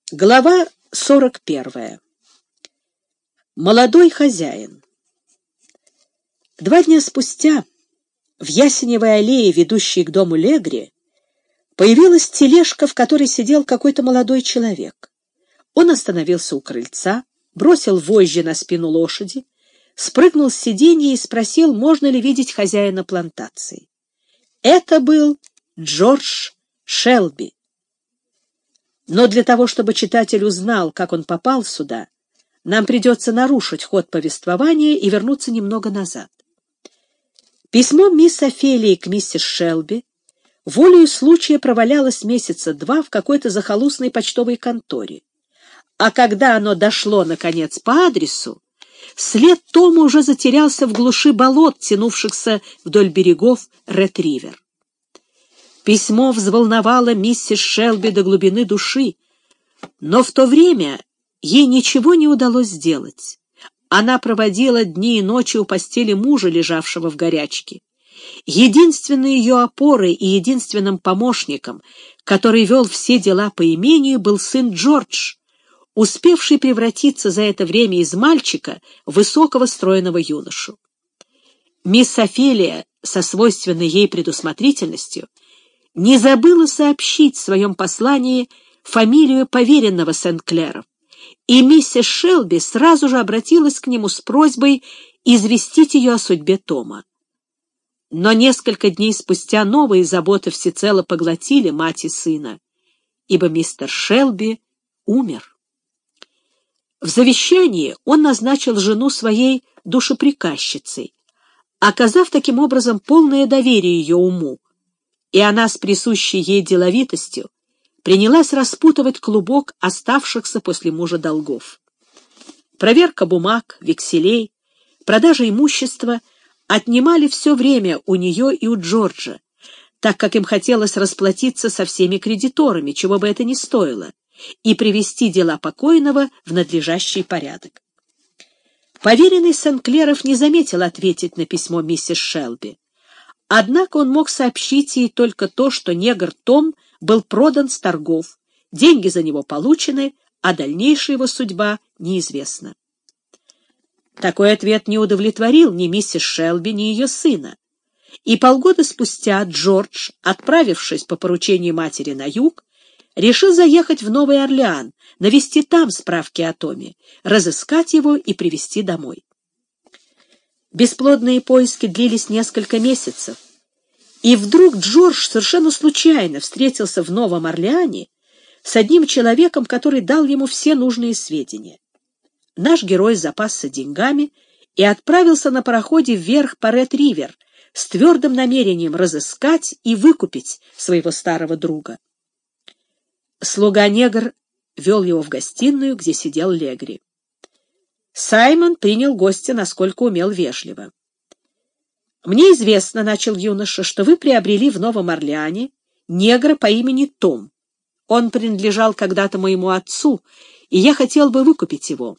Глава 41. Молодой хозяин. 2 дня спустя в ясеневой аллее, ведущей к дому Легри, появилась тележка, в которой сидел какой-то молодой человек. Он остановился у крыльца, бросил вожжи на спину лошади, спрыгнул с сиденья и спросил, можно ли видеть хозяина плантации. Это был Джордж Шелби. Но для того, чтобы читатель узнал, как он попал сюда, нам придется нарушить ход повествования и вернуться немного назад. Письмо мисс Офелии к миссис Шелби волею случая провалялось месяца 2 в какой-то захолустной почтовой конторе. А когда оно дошло, наконец, по адресу, след Тома уже затерялся в глуши болот, тянувшихся вдоль берегов Ред-Ривер. Письмо взволновало миссис Шелби до глубины души, но в то время ей ничего не удалось сделать. Она проводила дни и ночи у постели мужа, лежавшего в горячке. Единственной ее опорой и единственным помощником, который вел все дела по имению, был сын Джордж, успевший превратиться за это время из мальчика в высокого стройного юношу. Мисс Офелия, со свойственной ей предусмотрительностью, не забыла сообщить в своем послании фамилию поверенного Сент-Клеров, и миссис Шелби сразу же обратилась к нему с просьбой известить ее о судьбе Тома. Но несколько дней спустя новые заботы всецело поглотили мать и сына, ибо мистер Шелби умер. В завещании он назначил жену своей душеприказчицей, оказав таким образом полное доверие ее уму, и она с присущей ей деловитостью принялась распутывать клубок оставшихся после мужа долгов. Проверка бумаг, векселей, продажа имущества отнимали все время у нее и у Джорджа, так как им хотелось расплатиться со всеми кредиторами, чего бы это ни стоило, и привести дела покойного в надлежащий порядок. Поверенный Сент-Клеров не заметил ответить на письмо миссис Шелби. Однако он мог сообщить ей только то, что негр Том был продан с торгов, деньги за него получены, а дальнейшая его судьба неизвестна. Такой ответ не удовлетворил ни миссис Шелби, ни ее сына, и полгода спустя Джордж, отправившись по поручению матери на юг, решил заехать в Новый Орлеан, навести там справки о Томе, разыскать его и привезти домой. Бесплодные поиски длились несколько месяцев, и вдруг Джордж совершенно случайно встретился в Новом Орлеане с одним человеком, который дал ему все нужные сведения. Наш герой запасся деньгами и отправился на пароходе вверх по Ред-Ривер с твердым намерением разыскать и выкупить своего старого друга. Слуга-негр вел его в гостиную, где сидел Легри. Саймон принял гостя, насколько умел, вежливо. «Мне известно, — начал юноша, — что вы приобрели в Новом Орлеане негра по имени Том. Он принадлежал когда-то моему отцу, и я хотел бы выкупить его».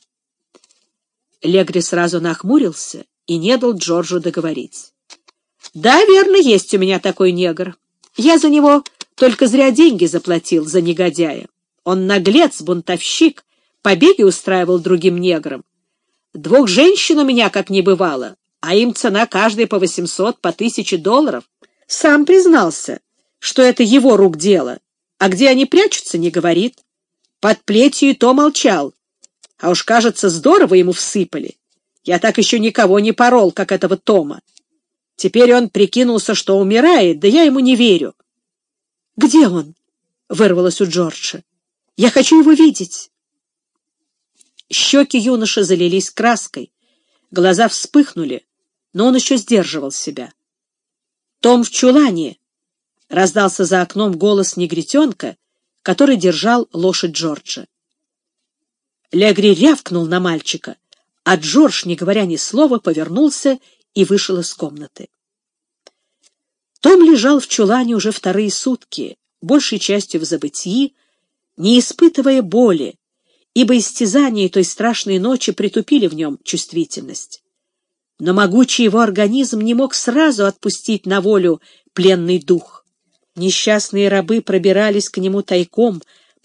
Легри сразу нахмурился и не дал Джорджу договорить. «Да, верно, есть у меня такой негр. Я за него только зря деньги заплатил, за негодяя. Он наглец, бунтовщик, побеги устраивал другим неграм. 2 женщин у меня как не бывало, а им цена каждой по 800, по $1000. Сам признался, что это его рук дело, а где они прячутся, не говорит. Под плетью и то молчал, а уж, кажется, здорово ему всыпали. Я так еще никого не порол, как этого Тома. Теперь он прикинулся, что умирает, да я ему не верю». «Где он?» — вырвалось у Джорджа. «Я хочу его видеть». Щеки юноши залились краской, глаза вспыхнули, но он еще сдерживал себя. «Том в чулане!» — раздался за окном голос негритенка, который держал лошадь Джорджа. Легри рявкнул на мальчика, а Джордж, не говоря ни слова, повернулся и вышел из комнаты. Том лежал в чулане уже 2 сутки, большей частью в забытии, не испытывая боли, ибо истязания той страшной ночи притупили в нем чувствительность. Но могучий его организм не мог сразу отпустить на волю пленный дух. Несчастные рабы пробирались к нему тайком,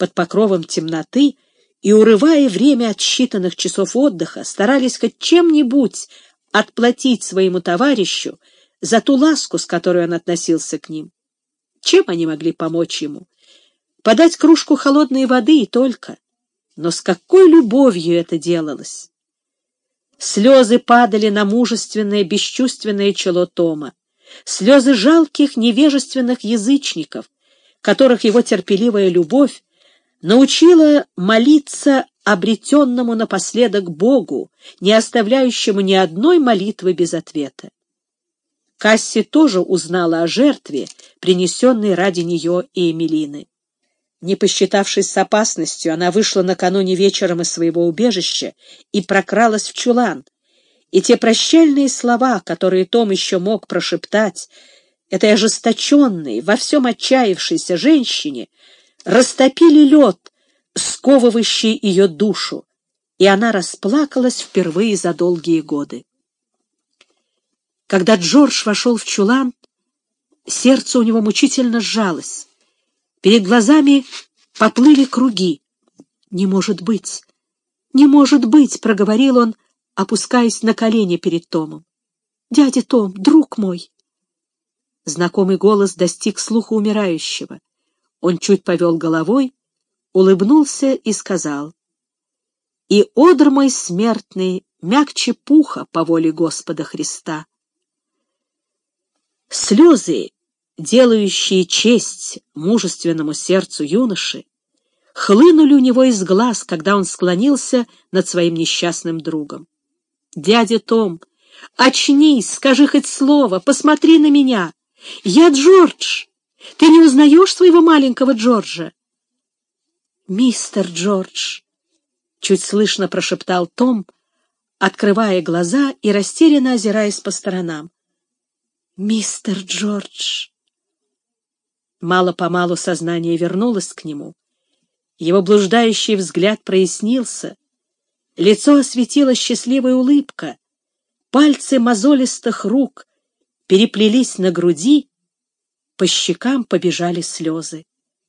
под покровом темноты и, урывая время отсчитанных часов отдыха, старались хоть чем-нибудь отплатить своему товарищу за ту ласку, с которой он относился к ним. Чем они могли помочь ему? Подать кружку холодной воды и только. Но с какой любовью это делалось! Слезы падали на мужественное, бесчувственное чело Тома, слезы жалких, невежественных язычников, которых его терпеливая любовь научила молиться обретенному напоследок Богу, не оставляющему ни одной молитвы без ответа. Касси тоже узнала о жертве, принесенной ради нее и Эмилины. Не посчитавшись с опасностью, она вышла накануне вечером из своего убежища и прокралась в чулан. И те прощальные слова, которые Том еще мог прошептать этой ожесточенной, во всем отчаявшейся женщине, растопили лед, сковывающий ее душу, и она расплакалась впервые за долгие годы. Когда Джордж вошел в чулан, сердце у него мучительно сжалось. Перед глазами поплыли круги. «Не может быть! Не может быть!» — проговорил он, опускаясь на колени перед Томом. «Дядя Том, друг мой!» Знакомый голос достиг слуха умирающего. Он чуть повел головой, улыбнулся и сказал: «И одр мой смертный мягче пуха по воле Господа Христа». Слезы, делающие честь мужественному сердцу юноши, хлынули у него из глаз, когда он склонился над своим несчастным другом. «Дядя Том, очнись, скажи хоть слово, посмотри на меня. Я Джордж. Ты не узнаешь своего маленького Джорджа?» «Мистер Джордж», — чуть слышно прошептал Том, открывая глаза и растерянно озираясь по сторонам. «Мистер Джордж». Мало-помалу сознание вернулось к нему. Его блуждающий взгляд прояснился, лицо осветила счастливая улыбка, пальцы мозолистых рук переплелись на груди, по щекам побежали слезы.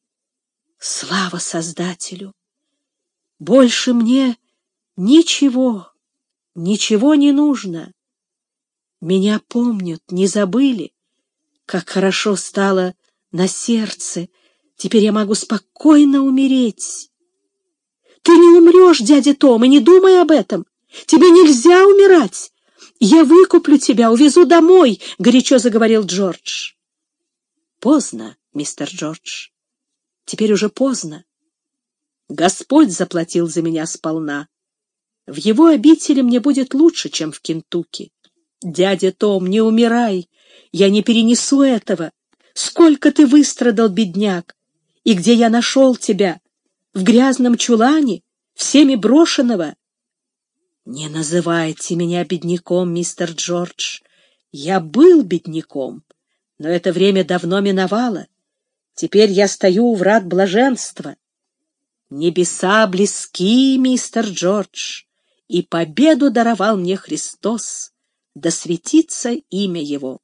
Слава Создателю! Больше мне ничего не нужно. Меня помнят, не забыли. Как хорошо стало на сердце. Теперь я могу спокойно умереть. Ты не умрешь, дядя Том, и не думай об этом. Тебе нельзя умирать. Я выкуплю тебя, увезу домой, — горячо заговорил Джордж. Поздно, мистер Джордж. Теперь уже поздно. Господь заплатил за меня сполна. В его обители мне будет лучше, чем в Кентукки. Дядя Том, не умирай. Я не перенесу этого. Сколько ты выстрадал, бедняк. И где я нашел тебя? В грязном чулане, всеми брошенного? Не называйте меня бедняком, мистер Джордж. Я был бедняком, но это время давно миновало. Теперь я стою у врат блаженства. Небеса близки, мистер Джордж, и победу даровал мне Христос. Да светится имя Его.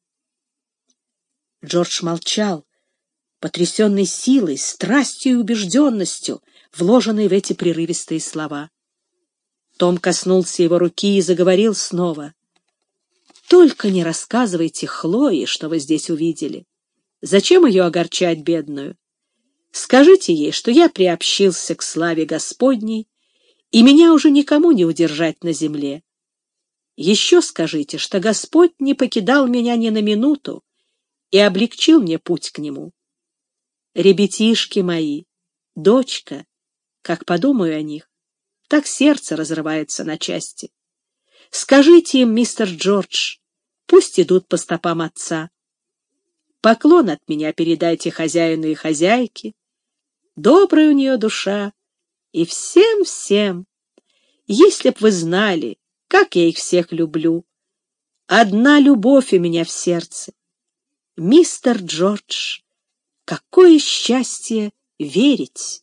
Джордж молчал, потрясенный силой, страстью и убежденностью, вложенной в эти прерывистые слова. Том коснулся его руки и заговорил снова. «Только не рассказывайте Хлое, что вы здесь увидели. Зачем ее огорчать, бедную? Скажите ей, что я приобщился к славе Господней, и меня уже никому не удержать на земле. Еще скажите, что Господь не покидал меня ни на минуту и облегчил мне путь к Нему. Ребятишки мои, дочка, как подумаю о них, так сердце разрывается на части. Скажите им, мистер Джордж, пусть идут по стопам отца. Поклон от меня передайте хозяину и хозяйке. Добрая у нее душа. И всем-всем. Если б вы знали, как я их всех люблю. Одна любовь у меня в сердце. Мистер Джордж, какое счастье верить!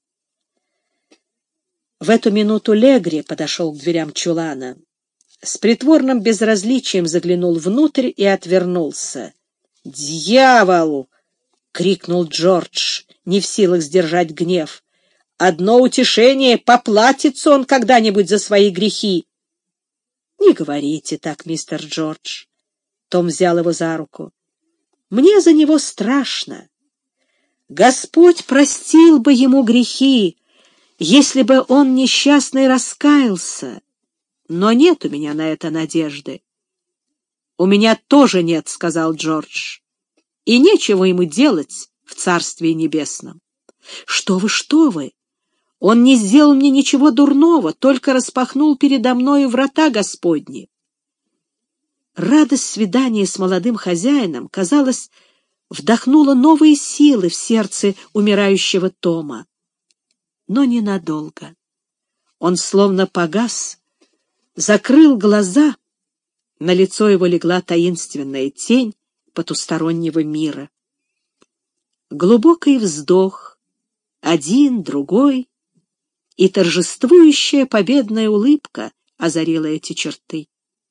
В эту минуту Легри подошел к дверям чулана. С притворным безразличием заглянул внутрь и отвернулся. «Дьявол!» — крикнул Джордж, не в силах сдержать гнев. Одно утешение — поплатится он когда-нибудь за свои грехи. — Не говорите так, мистер Джордж. Том взял его за руку. — Мне за него страшно. Господь простил бы ему грехи, если бы он несчастный раскаялся. Но нет у меня на это надежды. — У меня тоже нет, — сказал Джордж. — И нечего ему делать в Царстве Небесном. — Что вы, что вы! Он не сделал мне ничего дурного, только распахнул передо мною врата Господни. Радость свидания с молодым хозяином, казалось, вдохнула новые силы в сердце умирающего Тома. Но ненадолго. Он словно погас, закрыл глаза, на лицо его легла таинственная тень потустороннего мира. Глубокий вздох, один, другой, и торжествующая победная улыбка озарила эти черты.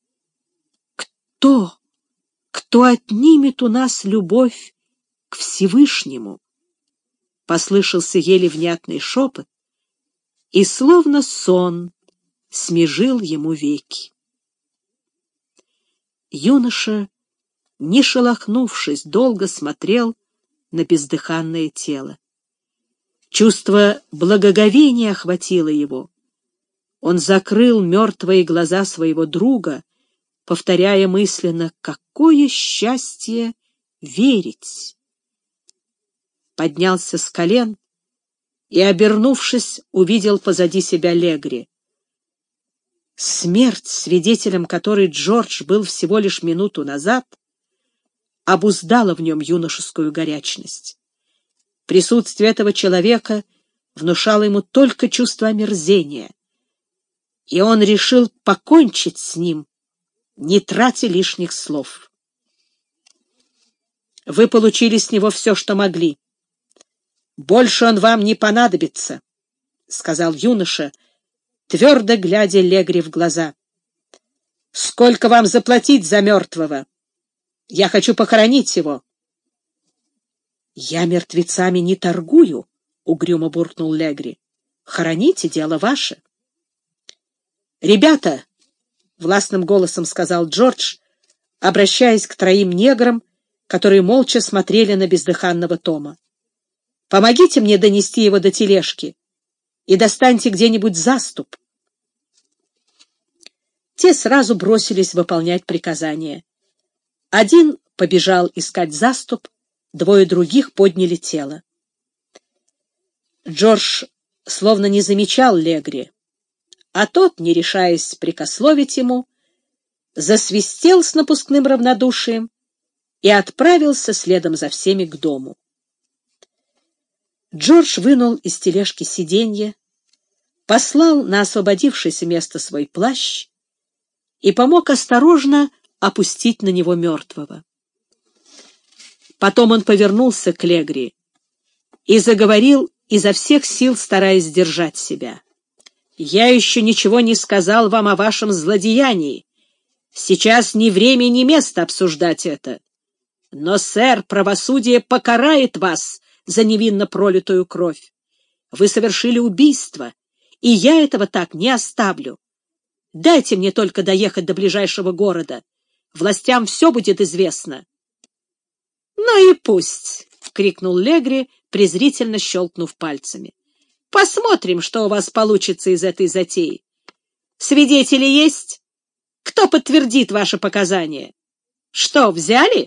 Кто отнимет у нас любовь к Всевышнему? Послышался еле внятный шепот, и словно сон смежил ему веки. Юноша, не шелохнувшись, долго смотрел на бездыханное тело. Чувство благоговения охватило его. Он закрыл мертвые глаза своего друга, повторяя мысленно: «Какое счастье верить!» Поднялся с колен и, обернувшись, увидел позади себя Легри. Смерть, свидетелем которой Джордж был всего лишь минуту назад, обуздала в нем юношескую горячность. Присутствие этого человека внушало ему только чувство омерзения, и он решил покончить с ним, не тратя лишних слов. «Вы получили с него все, что могли. Больше он вам не понадобится», — сказал юноша, твердо глядя Легри в глаза. «Сколько вам заплатить за мертвого? Я хочу похоронить его». «Я мертвецами не торгую», — угрюмо буркнул Легри. «Хороните, дело ваше». «Ребята», — властным голосом сказал Джордж, обращаясь к троим неграм, которые молча смотрели на бездыханного Тома, «помогите мне донести его до тележки и достаньте где-нибудь заступ». Те сразу бросились выполнять приказание. Один побежал искать заступ, двое других подняли тело. Джордж словно не замечал Легри, а тот, не решаясь прикословить ему, засвистел с напускным равнодушием и отправился следом за всеми к дому. Джордж вынул из тележки сиденье, послал на освободившееся место свой плащ и помог осторожно опустить на него мертвого. Потом он повернулся к Легри и заговорил изо всех сил, стараясь сдержать себя. «Я еще ничего не сказал вам о вашем злодеянии. Сейчас ни время, ни место обсуждать это. Но, сэр, правосудие покарает вас за невинно пролитую кровь. Вы совершили убийство, и я этого так не оставлю. Дайте мне только доехать до ближайшего города. Властям все будет известно». «Ну и пусть!» — крикнул Легри, презрительно щелкнув пальцами. «Посмотрим, что у вас получится из этой затеи. Свидетели есть? Кто подтвердит ваши показания? Что, взяли?»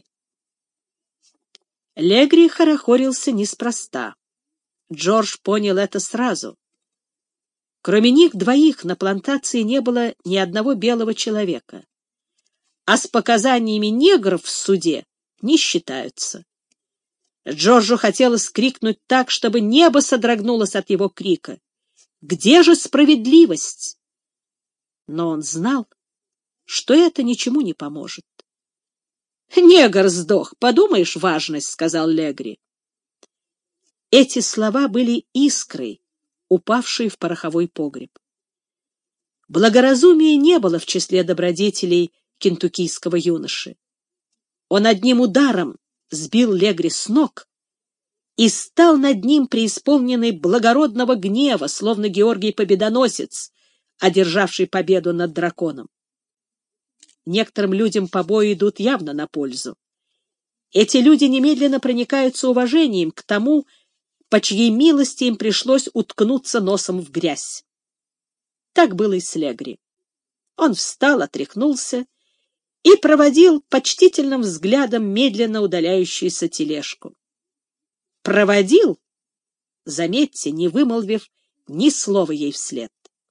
Легри хорохорился неспроста. Джордж понял это сразу. Кроме них двоих на плантации не было ни одного белого человека, а с показаниями негров в суде не считаются. Джорджу хотелось крикнуть так, чтобы небо содрогнулось от его крика. «Где же справедливость?» Но он знал, что это ничему не поможет. «Негр сдох, подумаешь, важность», — сказал Легри. Эти слова были искрой, упавшей в пороховой погреб. Благоразумия не было в числе добродетелей кентуккийского юноши. Он одним ударом сбил Легри с ног и стал над ним преисполненный благородного гнева, словно Георгий Победоносец, одержавший победу над драконом. Некоторым людям побои идут явно на пользу. Эти люди немедленно проникаются уважением к тому, по чьей милости им пришлось уткнуться носом в грязь. Так было и с Легри. Он встал, отряхнулся и проводил почтительным взглядом медленно удаляющуюся тележку. Проводил, заметьте, не вымолвив ни слова ей вслед.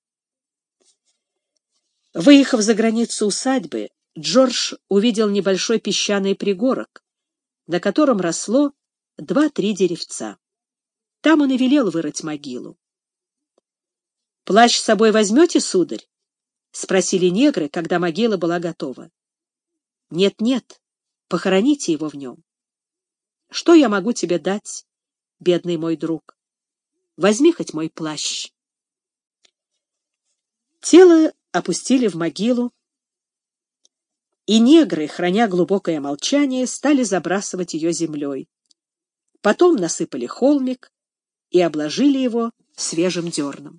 Выехав за границу усадьбы, Джордж увидел небольшой песчаный пригорок, на котором росло 2-3 деревца. Там он и велел вырыть могилу. — Плащ с собой возьмете, сударь? — спросили негры, когда могила была готова. — Нет, похороните его в нем. — Что я могу тебе дать, бедный мой друг? Возьми хоть мой плащ. Тело опустили в могилу, и негры, храня глубокое молчание, стали забрасывать ее землей. Потом насыпали холмик и обложили его свежим дерном.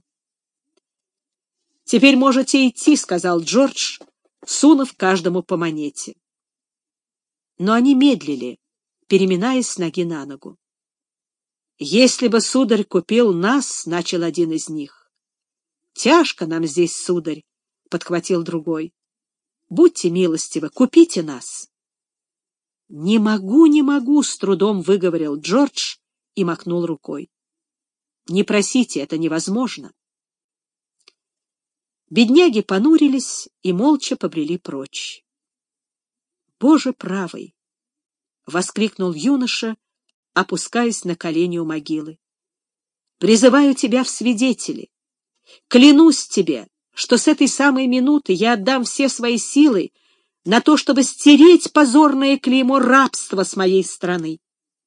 — Теперь можете идти, — сказал Джордж, сунув каждому по монете. Но они медлили, переминаясь с ноги на ногу. — Если бы, сударь, купил нас, — начал один из них. — Тяжко нам здесь, сударь, — подхватил другой. — Будьте милостивы, купите нас. — Не могу, — с трудом выговорил Джордж и махнул рукой. — Не просите, это невозможно. Бедняги понурились и молча побрели прочь. — Боже правый! — воскликнул юноша, опускаясь на колени у могилы. — Призываю тебя в свидетели. Клянусь тебе, что с этой самой минуты я отдам все свои силы на то, чтобы стереть позорное клеймо рабства с моей страны.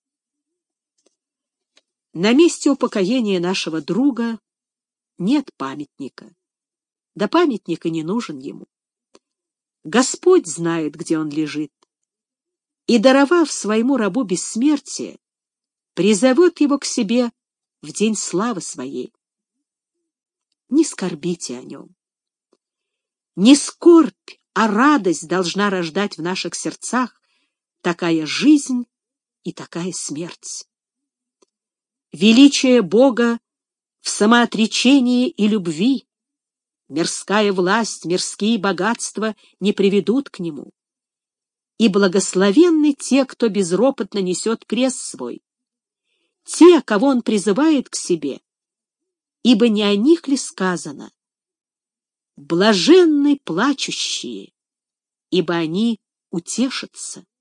На месте упокоения нашего друга нет памятника. Да памятник и не нужен ему. Господь знает, где он лежит, и, даровав своему рабу бессмертие, призовет его к себе в день славы своей. Не скорбите о нем. Не скорбь, а радость должна рождать в наших сердцах такая жизнь и такая смерть. Величие Бога в самоотречении и любви, мирская власть, мирские богатства не приведут к нему. И благословенны те, кто безропотно несет крест свой, те, кого он призывает к себе, ибо не о них ли сказано: блаженны плачущие, ибо они утешатся.